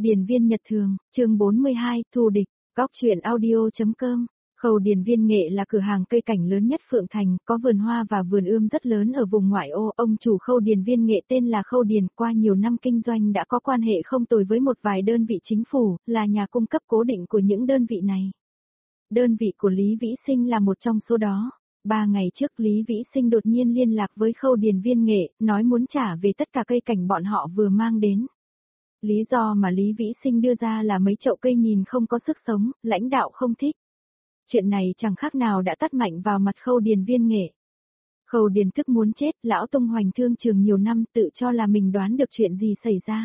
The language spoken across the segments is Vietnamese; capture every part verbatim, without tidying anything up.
Điền viên nhật thường, chương bốn mươi hai, thù địch, góc truyện audio.com. Khâu Điền Viên Nghệ là cửa hàng cây cảnh lớn nhất Phượng Thành, có vườn hoa và vườn ươm rất lớn ở vùng ngoại ô. Ông chủ Khâu Điền Viên Nghệ tên là Khâu Điền, qua nhiều năm kinh doanh đã có quan hệ không tồi với một vài đơn vị chính phủ, là nhà cung cấp cố định của những đơn vị này. Đơn vị của Lý Vĩ Sinh là một trong số đó. Ba ngày trước Lý Vĩ Sinh đột nhiên liên lạc với Khâu Điền Viên Nghệ, nói muốn trả về tất cả cây cảnh bọn họ vừa mang đến. Lý do mà Lý Vĩ Sinh đưa ra là mấy chậu cây nhìn không có sức sống, lãnh đạo không thích. Chuyện này chẳng khác nào đã tát mạnh vào mặt Khâu Điền Viên Nghệ. Khâu Điền tức muốn chết, lão tung hoành thương trường nhiều năm tự cho là mình đoán được chuyện gì xảy ra.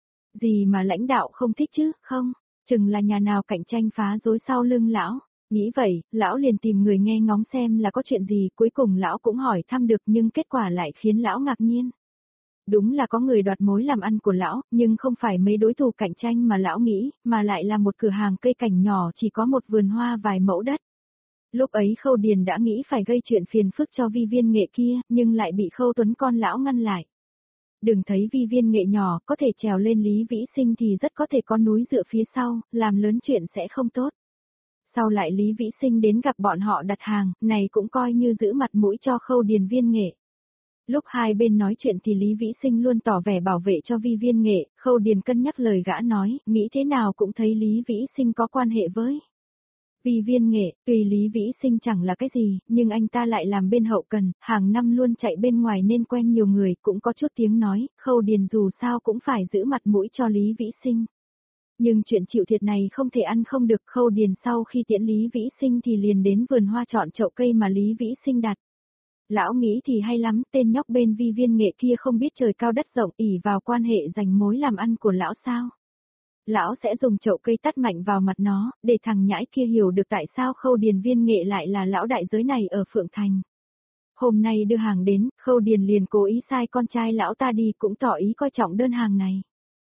Gì mà lãnh đạo không thích chứ, không, chừng là nhà nào cạnh tranh phá rối sau lưng lão. Nghĩ vậy, lão liền tìm người nghe ngóng xem là có chuyện gì, cuối cùng lão cũng hỏi thăm được nhưng kết quả lại khiến lão ngạc nhiên. Đúng là có người đoạt mối làm ăn của lão, nhưng không phải mấy đối thủ cạnh tranh mà lão nghĩ, mà lại là một cửa hàng cây cảnh nhỏ chỉ có một vườn hoa vài mẫu đất. Lúc ấy Khâu Điền đã nghĩ phải gây chuyện phiền phức cho Vi Viên Nghệ kia, nhưng lại bị Khâu Tuấn con lão ngăn lại. Đừng thấy Vi Viên Nghệ nhỏ có thể trèo lên Lý Vĩ Sinh thì rất có thể có núi dựa phía sau, làm lớn chuyện sẽ không tốt. Sau lại Lý Vĩ Sinh đến gặp bọn họ đặt hàng, này cũng coi như giữ mặt mũi cho Khâu Điền Viên Nghệ. Lúc hai bên nói chuyện thì Lý Vĩ Sinh luôn tỏ vẻ bảo vệ cho Vi Viên Nghệ, Khâu Điền cân nhắc lời gã nói, nghĩ thế nào cũng thấy Lý Vĩ Sinh có quan hệ với Vi Viên Nghệ. Tuy Lý Vĩ Sinh chẳng là cái gì, nhưng anh ta lại làm bên hậu cần, hàng năm luôn chạy bên ngoài nên quen nhiều người, cũng có chút tiếng nói, Khâu Điền dù sao cũng phải giữ mặt mũi cho Lý Vĩ Sinh. Nhưng chuyện chịu thiệt này không thể ăn không được. Khâu Điền sau khi tiễn Lý Vĩ Sinh thì liền đến vườn hoa chọn chậu cây mà Lý Vĩ Sinh đặt. Lão nghĩ thì hay lắm, tên nhóc bên Vi Viên Nghệ kia không biết trời cao đất rộng, ỷ vào quan hệ giành mối làm ăn của lão sao. Lão sẽ dùng chậu cây tát mạnh vào mặt nó, để thằng nhãi kia hiểu được tại sao Khâu Điền Viên Nghệ lại là lão đại giới này ở Phượng Thành. Hôm nay đưa hàng đến, Khâu Điền liền cố ý sai con trai lão ta đi, cũng tỏ ý coi trọng đơn hàng này.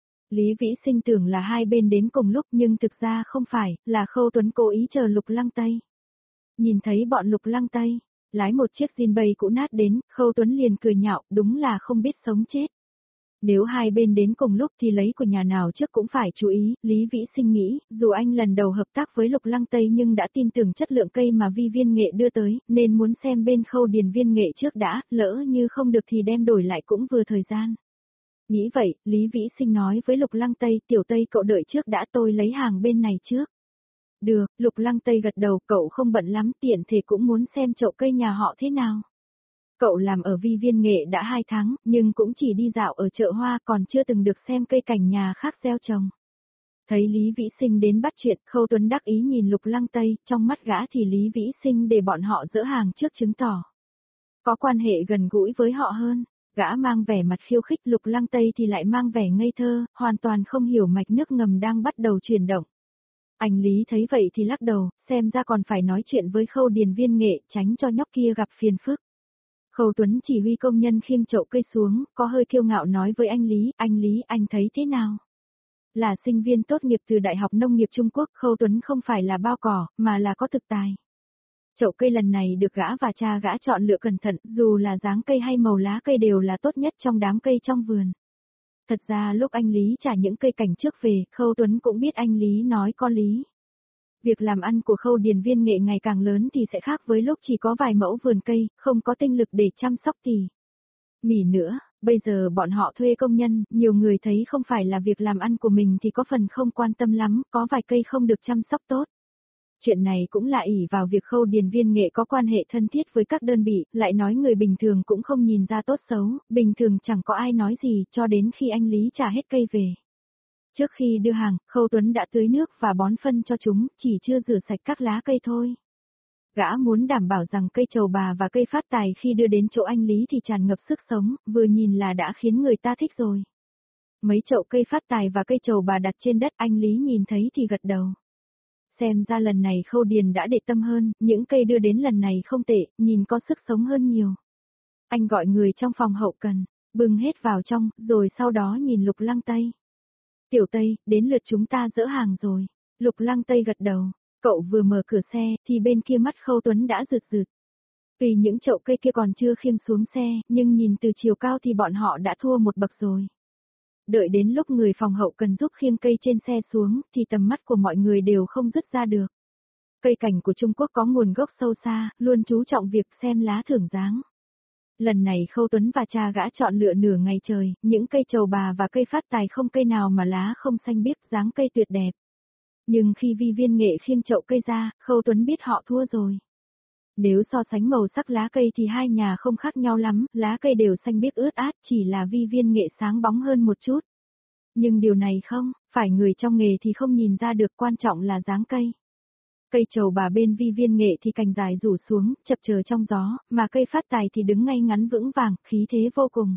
Lý Vĩ Sinh tưởng là hai bên đến cùng lúc nhưng thực ra không phải, là Khâu Tuấn cố ý chờ Lục Lăng Tây. Nhìn thấy bọn Lục Lăng Tây lái một chiếc Jinbei cũ nát đến, Khâu Tuấn liền cười nhạo, đúng là không biết sống chết. Nếu hai bên đến cùng lúc thì lấy của nhà nào trước cũng phải chú ý. Lý Vĩ Sinh nghĩ, dù anh lần đầu hợp tác với Lục Lăng Tây nhưng đã tin tưởng chất lượng cây mà Vi Viên Nghệ đưa tới, nên muốn xem bên Khâu Điền Viên Nghệ trước đã, lỡ như không được thì đem đổi lại cũng vừa thời gian. Nghĩ vậy, Lý Vĩ Sinh nói với Lục Lăng Tây, tiểu Tây cậu đợi trước đã, tôi lấy hàng bên này trước. Được, Lục Lăng Tây gật đầu, cậu không bận lắm, tiện thể cũng muốn xem chậu cây nhà họ thế nào. Cậu làm ở Vi Viên Nghệ đã hai tháng, nhưng cũng chỉ đi dạo ở chợ hoa, còn chưa từng được xem cây cảnh nhà khác gieo trồng. Thấy Lý Vĩ Sinh đến bắt chuyện, Khâu Tuấn đắc ý nhìn Lục Lăng Tây, trong mắt gã thì Lý Vĩ Sinh để bọn họ dỡ hàng trước chứng tỏ có quan hệ gần gũi với họ hơn. Gã mang vẻ mặt khiêu khích, Lục Lăng Tây thì lại mang vẻ ngây thơ, hoàn toàn không hiểu mạch nước ngầm đang bắt đầu chuyển động. Anh Lý thấy vậy thì lắc đầu, xem ra còn phải nói chuyện với Khâu Điền Viên Nghệ, tránh cho nhóc kia gặp phiền phức. Khâu Tuấn chỉ huy công nhân khiêng chậu cây xuống, có hơi kiêu ngạo nói với anh Lý, anh Lý, anh thấy thế nào? Là sinh viên tốt nghiệp từ Đại học Nông nghiệp Trung Quốc, Khâu Tuấn không phải là bao cỏ, mà là có thực tài. Chậu cây lần này được gã và cha gã chọn lựa cẩn thận, dù là dáng cây hay màu lá cây đều là tốt nhất trong đám cây trong vườn. Thật ra lúc anh Lý trả những cây cảnh trước về, Khâu Tuấn cũng biết anh Lý nói có lý. Việc làm ăn của Khâu Điền Viên Nghệ ngày càng lớn thì sẽ khác với lúc chỉ có vài mẫu vườn cây, không có tinh lực để chăm sóc tỉ mỉ nữa. Bây giờ bọn họ thuê công nhân, nhiều người thấy không phải là việc làm ăn của mình thì có phần không quan tâm lắm, có vài cây không được chăm sóc tốt. Chuyện này cũng là ỷ vào việc Khâu Điền Viên Nghệ có quan hệ thân thiết với các đơn vị, lại nói người bình thường cũng không nhìn ra tốt xấu, bình thường chẳng có ai nói gì, cho đến khi anh Lý trả hết cây về. Trước khi đưa hàng, Khâu Tuấn đã tưới nước và bón phân cho chúng, chỉ chưa rửa sạch các lá cây thôi. Gã muốn đảm bảo rằng cây trầu bà và cây phát tài khi đưa đến chỗ anh Lý thì tràn ngập sức sống, vừa nhìn là đã khiến người ta thích rồi. Mấy chậu cây phát tài và cây trầu bà đặt trên đất, anh Lý nhìn thấy thì gật đầu. Xem ra lần này Khâu Điền đã để tâm hơn, những cây đưa đến lần này không tệ, nhìn có sức sống hơn nhiều. Anh gọi người trong phòng hậu cần, bưng hết vào trong, rồi sau đó nhìn Lục Lăng Tây. Tiểu Tây, đến lượt chúng ta dỡ hàng rồi. Lục Lăng Tây gật đầu, cậu vừa mở cửa xe, thì bên kia mắt Khâu Tuấn đã rực rực. Vì những chậu cây kia còn chưa khiêng xuống xe, nhưng nhìn từ chiều cao thì bọn họ đã thua một bậc rồi. Đợi đến lúc người phòng hậu cần giúp khiêng cây trên xe xuống, thì tầm mắt của mọi người đều không dứt ra được. Cây cảnh của Trung Quốc có nguồn gốc sâu xa, luôn chú trọng việc xem lá thưởng dáng. Lần này Khâu Tuấn và cha gã chọn lựa nửa ngày trời, những cây trầu bà và cây phát tài không cây nào mà lá không xanh biếc, dáng cây tuyệt đẹp. Nhưng khi Vi Viên Nghệ khiêng chậu cây ra, Khâu Tuấn biết họ thua rồi. Nếu so sánh màu sắc lá cây thì hai nhà không khác nhau lắm, lá cây đều xanh biếc ướt át, chỉ là Vi Viên Nghệ sáng bóng hơn một chút. Nhưng điều này không, phải người trong nghề thì không nhìn ra được, quan trọng là dáng cây. Cây trầu bà bên Vi Viên Nghệ thì cành dài rủ xuống, chập chờn trong gió, mà cây phát tài thì đứng ngay ngắn vững vàng, khí thế vô cùng.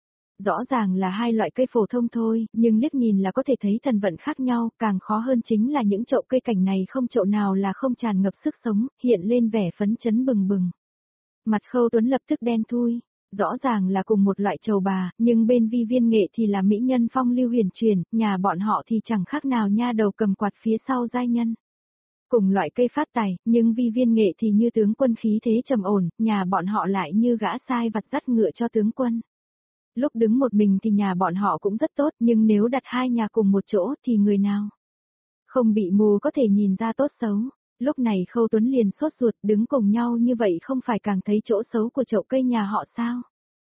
Rõ ràng là hai loại cây phổ thông thôi, nhưng liếc nhìn là có thể thấy thần vận khác nhau, càng khó hơn chính là những chậu cây cảnh này không chậu nào là không tràn ngập sức sống, hiện lên vẻ phấn chấn bừng bừng. Mặt Khâu Tuấn lập tức đen thui, rõ ràng là cùng một loại trầu bà, nhưng bên Vi Viên Nghệ thì là mỹ nhân phong lưu huyền truyền, nhà bọn họ thì chẳng khác nào nha đầu cầm quạt phía sau giai nhân. Cùng loại cây phát tài, nhưng Vi Viên Nghệ thì như tướng quân khí thế trầm ổn, nhà bọn họ lại như gã sai vặt dắt ngựa cho tướng quân. Lúc đứng một mình thì nhà bọn họ cũng rất tốt, nhưng nếu đặt hai nhà cùng một chỗ thì người nào không bị mù có thể nhìn ra tốt xấu. Lúc này Khâu Tuấn liền sốt ruột, đứng cùng nhau như vậy không phải càng thấy chỗ xấu của chậu cây nhà họ sao?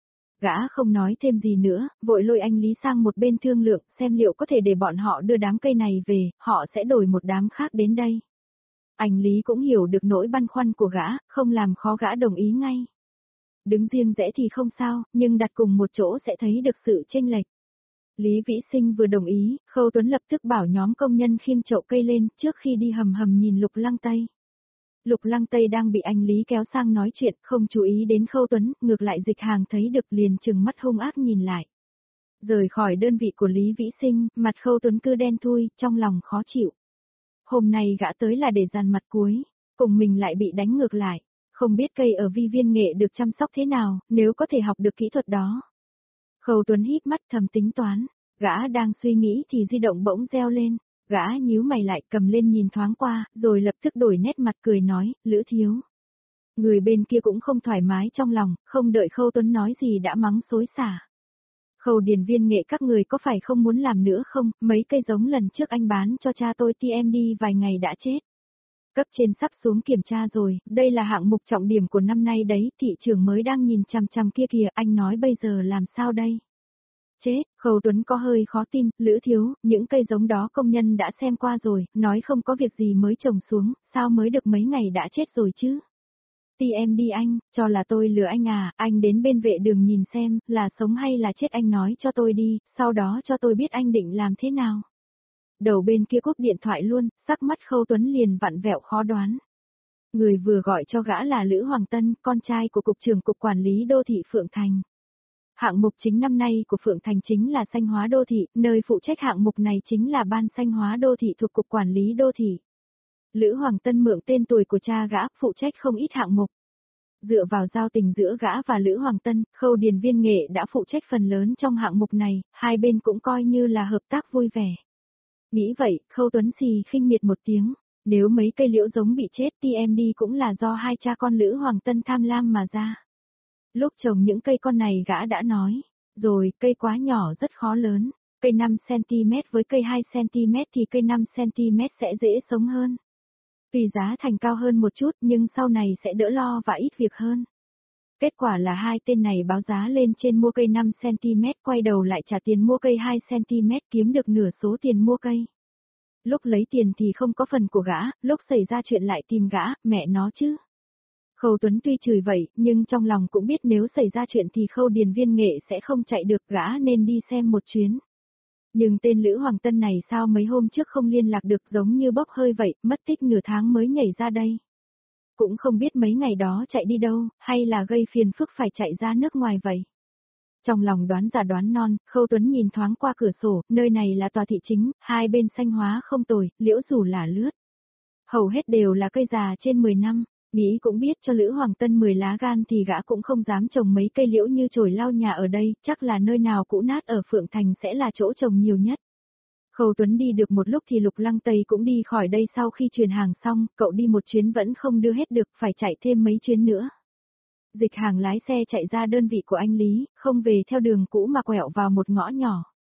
Gã không nói thêm gì nữa, vội lôi anh Lý sang một bên thương lượng, xem liệu có thể để bọn họ đưa đám cây này về, họ sẽ đổi một đám khác đến đây. Anh Lý cũng hiểu được nỗi băn khoăn của gã, không làm khó gã đồng ý ngay. Đứng riêng rẽ thì không sao, nhưng đặt cùng một chỗ sẽ thấy được sự chênh lệch. Lý Vĩ Sinh vừa đồng ý, Khâu Tuấn lập tức bảo nhóm công nhân khiêng chậu cây lên, trước khi đi hầm hầm nhìn Lục Lăng Tây. Lục Lăng Tây đang bị anh Lý kéo sang nói chuyện, không chú ý đến Khâu Tuấn, ngược lại Dịch Hàng thấy được liền trừng mắt hung ác nhìn lại. Rời khỏi đơn vị của Lý Vĩ Sinh, mặt Khâu Tuấn cứ đen thui, trong lòng khó chịu. Hôm nay gã tới là để dàn mặt cuối, cùng mình lại bị đánh ngược lại. Không biết cây ở Vi Viên Nghệ được chăm sóc thế nào, nếu có thể học được kỹ thuật đó. Khâu Tuấn híp mắt thầm tính toán, gã đang suy nghĩ thì di động bỗng reo lên, gã nhíu mày lại cầm lên nhìn thoáng qua, rồi lập tức đổi nét mặt cười nói, Lữ thiếu. Người bên kia cũng không thoải mái trong lòng, không đợi Khâu Tuấn nói gì đã mắng xối xả. Khâu Điền Viên Nghệ các người có phải không muốn làm nữa không, mấy cây giống lần trước anh bán cho cha tôi tê em đi vài ngày đã chết. Cấp trên sắp xuống kiểm tra rồi, đây là hạng mục trọng điểm của năm nay đấy, thị trường mới đang nhìn chằm chằm kia kìa, anh nói bây giờ làm sao đây? Chết, Khâu Tuấn có hơi khó tin, Lữ thiếu, những cây giống đó công nhân đã xem qua rồi, nói không có việc gì mới trồng xuống, sao mới được mấy ngày đã chết rồi chứ? tê em đi anh, cho là tôi lừa anh à, anh đến bên vệ đường nhìn xem, là sống hay là chết anh nói cho tôi đi, sau đó cho tôi biết anh định làm thế nào. Đầu bên kia cúp điện thoại luôn, sắc mắt Khâu Tuấn liền vặn vẹo khó đoán. Người vừa gọi cho gã là Lữ Hoàng Tân, con trai của Cục trưởng Cục Quản lý Đô thị Phượng Thành. Hạng mục chính năm nay của Phượng Thành chính là xanh hóa đô thị, nơi phụ trách hạng mục này chính là Ban xanh hóa đô thị thuộc Cục Quản lý Đô thị. Lữ Hoàng Tân mượn tên tuổi của cha gã, phụ trách không ít hạng mục. Dựa vào giao tình giữa gã và Lữ Hoàng Tân, Khâu Điền Viên Nghệ đã phụ trách phần lớn trong hạng mục này, hai bên cũng coi như là hợp tác vui vẻ. Nghĩ vậy, Khâu Tuấn xì khinh miệt một tiếng, nếu mấy cây liễu giống bị chết tê em đê cũng là do hai cha con Lữ Hoàng Tân tham lam mà ra. Lúc trồng những cây con này gã đã nói, rồi cây quá nhỏ rất khó lớn, cây năm xăng-ti-mét với cây hai xăng-ti-mét thì cây năm xăng-ti-mét sẽ dễ sống hơn. Tuy giá thành cao hơn một chút nhưng sau này sẽ đỡ lo và ít việc hơn. Kết quả là hai tên này báo giá lên trên mua cây năm xăng-ti-mét, quay đầu lại trả tiền mua cây hai xăng-ti-mét, kiếm được nửa số tiền mua cây. Lúc lấy tiền thì không có phần của gã, lúc xảy ra chuyện lại tìm gã, mẹ nó chứ. Khâu Tuấn tuy chửi vậy, nhưng trong lòng cũng biết nếu xảy ra chuyện thì Khâu Điền Viên Nghệ sẽ không chạy được, gã nên đi xem một chuyến. Nhưng tên Lữ Hoàng Tân này sao mấy hôm trước không liên lạc được, giống như bốc hơi vậy, mất tích nửa tháng mới nhảy ra đây. Cũng không biết mấy ngày đó chạy đi đâu, hay là gây phiền phức phải chạy ra nước ngoài vậy. Trong lòng đoán già đoán non, Khâu Tuấn nhìn thoáng qua cửa sổ, nơi này là tòa thị chính, hai bên xanh hóa không tồi, liễu rủ là lướt. Hầu hết đều là cây già trên mười năm, nghĩ cũng biết cho Lữ Hoàng Tân mười lá gan thì gã cũng không dám trồng mấy cây liễu như chổi lau nhà ở đây, chắc là nơi nào cũ nát ở Phượng Thành sẽ là chỗ trồng nhiều nhất. Khâu Tuấn đi được một lúc thì Lục Lăng Tây cũng đi khỏi đây, sau khi truyền hàng xong, cậu đi một chuyến vẫn không đưa hết được, phải chạy thêm mấy chuyến nữa. Dịch Hàng lái xe chạy ra đơn vị của anh Lý, không về theo đường cũ mà quẹo vào một ngõ nhỏ.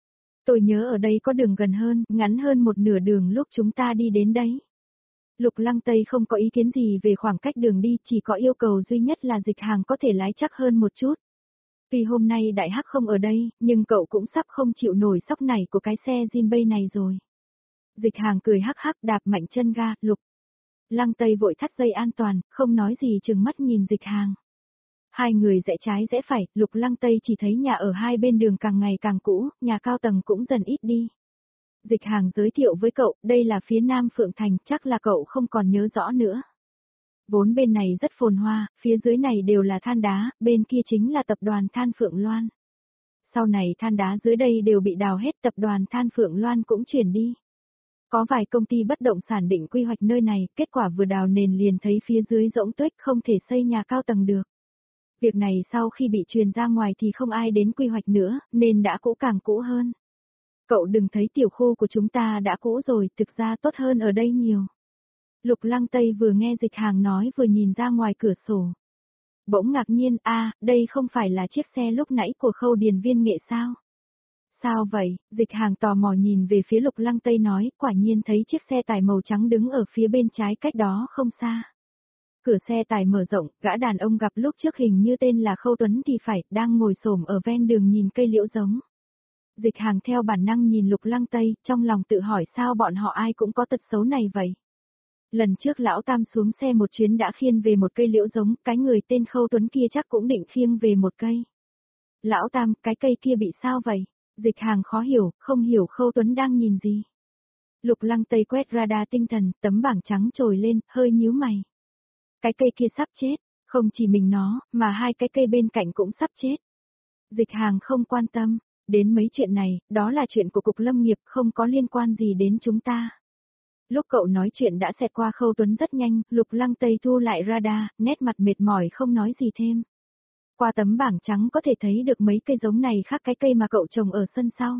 Tôi nhớ ở đây có đường gần hơn, ngắn hơn một nửa đường lúc chúng ta đi đến đấy. Lục Lăng Tây không có ý kiến gì về khoảng cách đường đi, chỉ có yêu cầu duy nhất là Dịch Hàng có thể lái chắc hơn một chút. Tuy hôm nay Đại Hắc không ở đây, nhưng cậu cũng sắp không chịu nổi sóc này của cái xe Jinbei này rồi. Dịch Hàng cười hắc hắc đạp mạnh chân ga, Lục Lăng Tây vội thắt dây an toàn, không nói gì trừng mắt nhìn Dịch Hàng. Hai người rẽ trái rẽ phải, Lục Lăng Tây chỉ thấy nhà ở hai bên đường càng ngày càng cũ, nhà cao tầng cũng dần ít đi. Dịch Hàng giới thiệu với cậu, đây là phía Nam Phượng Thành, chắc là cậu không còn nhớ rõ nữa. Vốn bên này rất phồn hoa, phía dưới này đều là than đá, bên kia chính là tập đoàn Than Phượng Loan. Sau này than đá dưới đây đều bị đào hết, tập đoàn Than Phượng Loan cũng chuyển đi. Có vài công ty bất động sản định quy hoạch nơi này, kết quả vừa đào nền liền thấy phía dưới rỗng tuếch không thể xây nhà cao tầng được. Việc này sau khi bị truyền ra ngoài thì không ai đến quy hoạch nữa, nên đã cũ càng cũ hơn. Cậu đừng thấy tiểu khu của chúng ta đã cũ rồi, thực ra tốt hơn ở đây nhiều. Lục Lăng Tây vừa nghe Dịch Hàng nói vừa nhìn ra ngoài cửa sổ. Bỗng ngạc nhiên, a, à, đây không phải là chiếc xe lúc nãy của Khâu Điền Viên Nghệ sao? Sao vậy? Dịch Hàng tò mò nhìn về phía Lục Lăng Tây nói, quả nhiên thấy chiếc xe tải màu trắng đứng ở phía bên trái cách đó không xa. Cửa xe tải mở rộng, gã đàn ông gặp lúc trước hình như tên là Khâu Tuấn thì phải, đang ngồi xổm ở ven đường nhìn cây liễu giống. Dịch Hàng theo bản năng nhìn Lục Lăng Tây, trong lòng tự hỏi sao bọn họ ai cũng có tật xấu này vậy. Lần trước lão Tam xuống xe một chuyến đã khiêng về một cây liễu giống, cái người tên Khâu Tuấn kia chắc cũng định khiêng về một cây. Lão Tam, cái cây kia bị sao vậy? Dịch Hàng khó hiểu, không hiểu Khâu Tuấn đang nhìn gì. Lục Lăng Tây quét radar tinh thần, tấm bảng trắng trồi lên, hơi nhíu mày. Cái cây kia sắp chết, không chỉ mình nó, mà hai cái cây bên cạnh cũng sắp chết. Dịch Hàng không quan tâm, đến mấy chuyện này, đó là chuyện của Cục Lâm nghiệp, không có liên quan gì đến chúng ta. Lúc cậu nói chuyện đã xẹt qua Khâu Tuấn rất nhanh, Lục Lăng Tây thu lại radar, nét mặt mệt mỏi không nói gì thêm. Qua tấm bảng trắng có thể thấy được mấy cây giống này khác cái cây mà cậu trồng ở sân sau.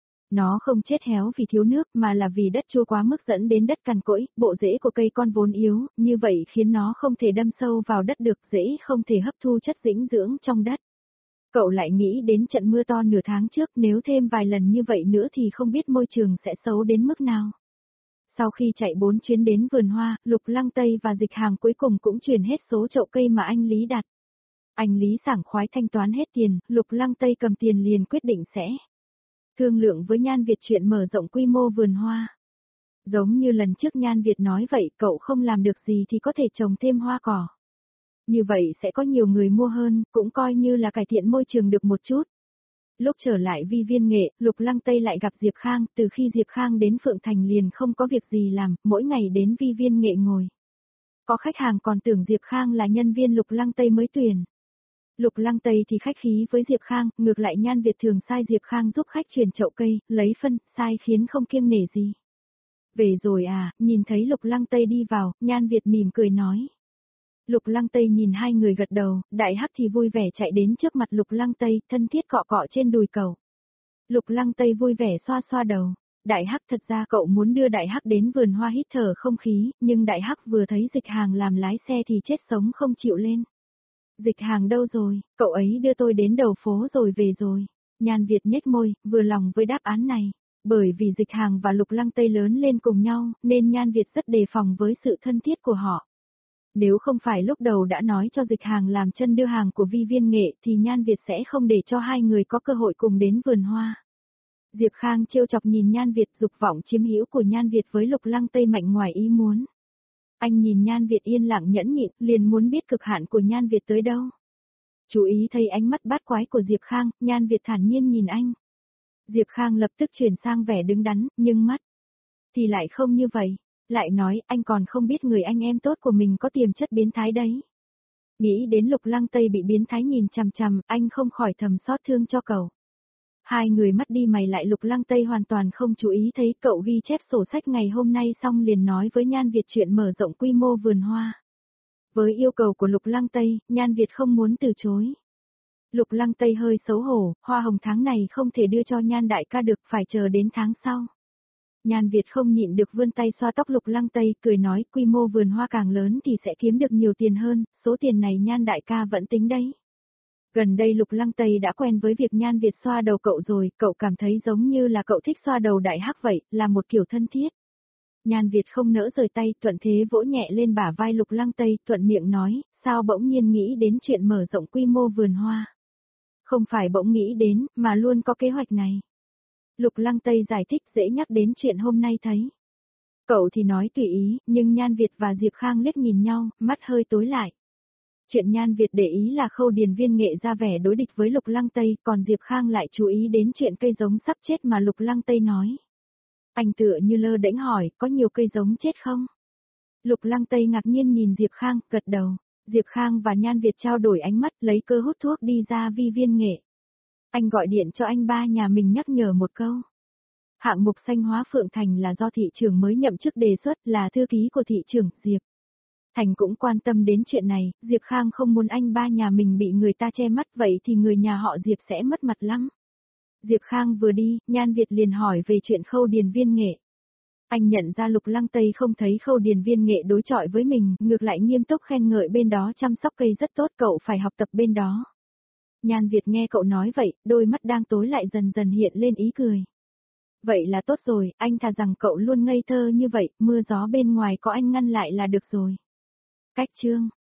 Nó không chết héo vì thiếu nước mà là vì đất chua quá mức dẫn đến đất cằn cỗi, bộ rễ của cây con vốn yếu, như vậy khiến nó không thể đâm sâu vào đất được, rễ không thể hấp thu chất dinh dưỡng trong đất. Cậu lại nghĩ đến trận mưa to nửa tháng trước, nếu thêm vài lần như vậy nữa thì không biết môi trường sẽ xấu đến mức nào. Sau khi chạy bốn chuyến đến vườn hoa, Lục Lăng Tây và Dịch Hàng cuối cùng cũng chuyển hết số chậu cây mà anh Lý đặt. Anh Lý sảng khoái thanh toán hết tiền, Lục Lăng Tây cầm tiền liền quyết định sẽ thương lượng với Nhan Việt chuyện mở rộng quy mô vườn hoa. Giống như lần trước Nhan Việt nói vậy, cậu không làm được gì thì có thể trồng thêm hoa cỏ. Như vậy sẽ có nhiều người mua hơn, cũng coi như là cải thiện môi trường được một chút. Lúc trở lại Vi Viên Nghệ, Lục Lăng Tây lại gặp Diệp Khang, từ khi Diệp Khang đến Phượng Thành liền không có việc gì làm, mỗi ngày đến Vi Viên Nghệ ngồi. Có khách hàng còn tưởng Diệp Khang là nhân viên Lục Lăng Tây mới tuyển. Lục Lăng Tây thì khách khí với Diệp Khang, ngược lại Nhan Việt thường sai Diệp Khang giúp khách chuyển chậu cây, lấy phân, sai khiến không kiêng nể gì. Về rồi à, nhìn thấy Lục Lăng Tây đi vào, Nhan Việt mỉm cười nói. Lục Lăng Tây nhìn hai người gật đầu, Đại Hắc thì vui vẻ chạy đến trước mặt Lục Lăng Tây, thân thiết cọ cọ trên đùi cậu. Lục Lăng Tây vui vẻ xoa xoa đầu. Đại Hắc thật ra cậu muốn đưa Đại Hắc đến vườn hoa hít thở không khí, nhưng Đại Hắc vừa thấy Dịch Hàng làm lái xe thì chết sống không chịu lên. Dịch Hàng đâu rồi, cậu ấy đưa tôi đến đầu phố rồi về rồi. Nhan Việt nhếch môi, vừa lòng với đáp án này. Bởi vì Dịch Hàng và Lục Lăng Tây lớn lên cùng nhau, nên Nhan Việt rất đề phòng với sự thân thiết của họ. Nếu không phải lúc đầu đã nói cho Dịch Hàng làm chân đưa hàng của Vi Viên Nghệ thì Nhan Việt sẽ không để cho hai người có cơ hội cùng đến vườn hoa. Diệp Khang trêu chọc nhìn Nhan Việt, dục vọng chiếm hữu của Nhan Việt với Lục Lăng Tây mạnh ngoài ý muốn. Anh nhìn Nhan Việt yên lặng nhẫn nhịn, liền muốn biết cực hạn của Nhan Việt tới đâu. Chú ý thấy ánh mắt bát quái của Diệp Khang, Nhan Việt thản nhiên nhìn anh. Diệp Khang lập tức chuyển sang vẻ đứng đắn, nhưng mắt thì lại không như vậy. Lại nói, anh còn không biết người anh em tốt của mình có tiềm chất biến thái đấy. Nghĩ đến Lục Lăng Tây bị biến thái nhìn chằm chằm, anh không khỏi thầm xót thương cho cậu. Hai người mắt đi mày lại, Lục Lăng Tây hoàn toàn không chú ý thấy cậu ghi chép sổ sách ngày hôm nay xong liền nói với Nhan Việt chuyện mở rộng quy mô vườn hoa. Với yêu cầu của Lục Lăng Tây, Nhan Việt không muốn từ chối. Lục Lăng Tây hơi xấu hổ, hoa hồng tháng này không thể đưa cho Nhan đại ca được, phải chờ đến tháng sau. Nhan Việt không nhịn được vươn tay xoa tóc Lục Lăng Tây, cười nói quy mô vườn hoa càng lớn thì sẽ kiếm được nhiều tiền hơn, số tiền này Nhan đại ca vẫn tính đấy. Gần đây Lục Lăng Tây đã quen với việc Nhan Việt xoa đầu cậu rồi, cậu cảm thấy giống như là cậu thích xoa đầu đại hắc vậy, là một kiểu thân thiết. Nhan Việt không nỡ rời tay, thuận thế vỗ nhẹ lên bả vai Lục Lăng Tây, thuận miệng nói, sao bỗng nhiên nghĩ đến chuyện mở rộng quy mô vườn hoa. Không phải bỗng nghĩ đến, mà luôn có kế hoạch này. Lục Lăng Tây giải thích dễ nhắc đến chuyện hôm nay thấy. Cậu thì nói tùy ý, nhưng Nhan Việt và Diệp Khang liếc nhìn nhau, mắt hơi tối lại. Chuyện Nhan Việt để ý là Khâu Điền Viên nghệ ra vẻ đối địch với Lục Lăng Tây, còn Diệp Khang lại chú ý đến chuyện cây giống sắp chết mà Lục Lăng Tây nói. Anh tựa như lơ đễnh hỏi, có nhiều cây giống chết không? Lục Lăng Tây ngạc nhiên nhìn Diệp Khang, gật đầu. Diệp Khang và Nhan Việt trao đổi ánh mắt, lấy cơ hút thuốc đi ra vi viên nghệ. Anh gọi điện cho anh ba nhà mình nhắc nhở một câu. Hạng mục xanh hóa Phượng Thành là do thị trưởng mới nhậm chức đề xuất, là thư ký của thị trưởng, Diệp Thành cũng quan tâm đến chuyện này, Diệp Khang không muốn anh ba nhà mình bị người ta che mắt, vậy thì người nhà họ Diệp sẽ mất mặt lắm. Diệp Khang vừa đi, Nhan Việt liền hỏi về chuyện Khâu Điền Viên nghệ. Anh nhận ra Lục Lăng Tây không thấy Khâu Điền Viên nghệ đối chọi với mình, ngược lại nghiêm túc khen ngợi bên đó chăm sóc cây rất tốt, cậu phải học tập bên đó. Nhan Việt nghe cậu nói vậy, đôi mắt đang tối lại dần dần hiện lên ý cười. Vậy là tốt rồi, anh thà rằng cậu luôn ngây thơ như vậy, mưa gió bên ngoài có anh ngăn lại là được rồi. Cách chương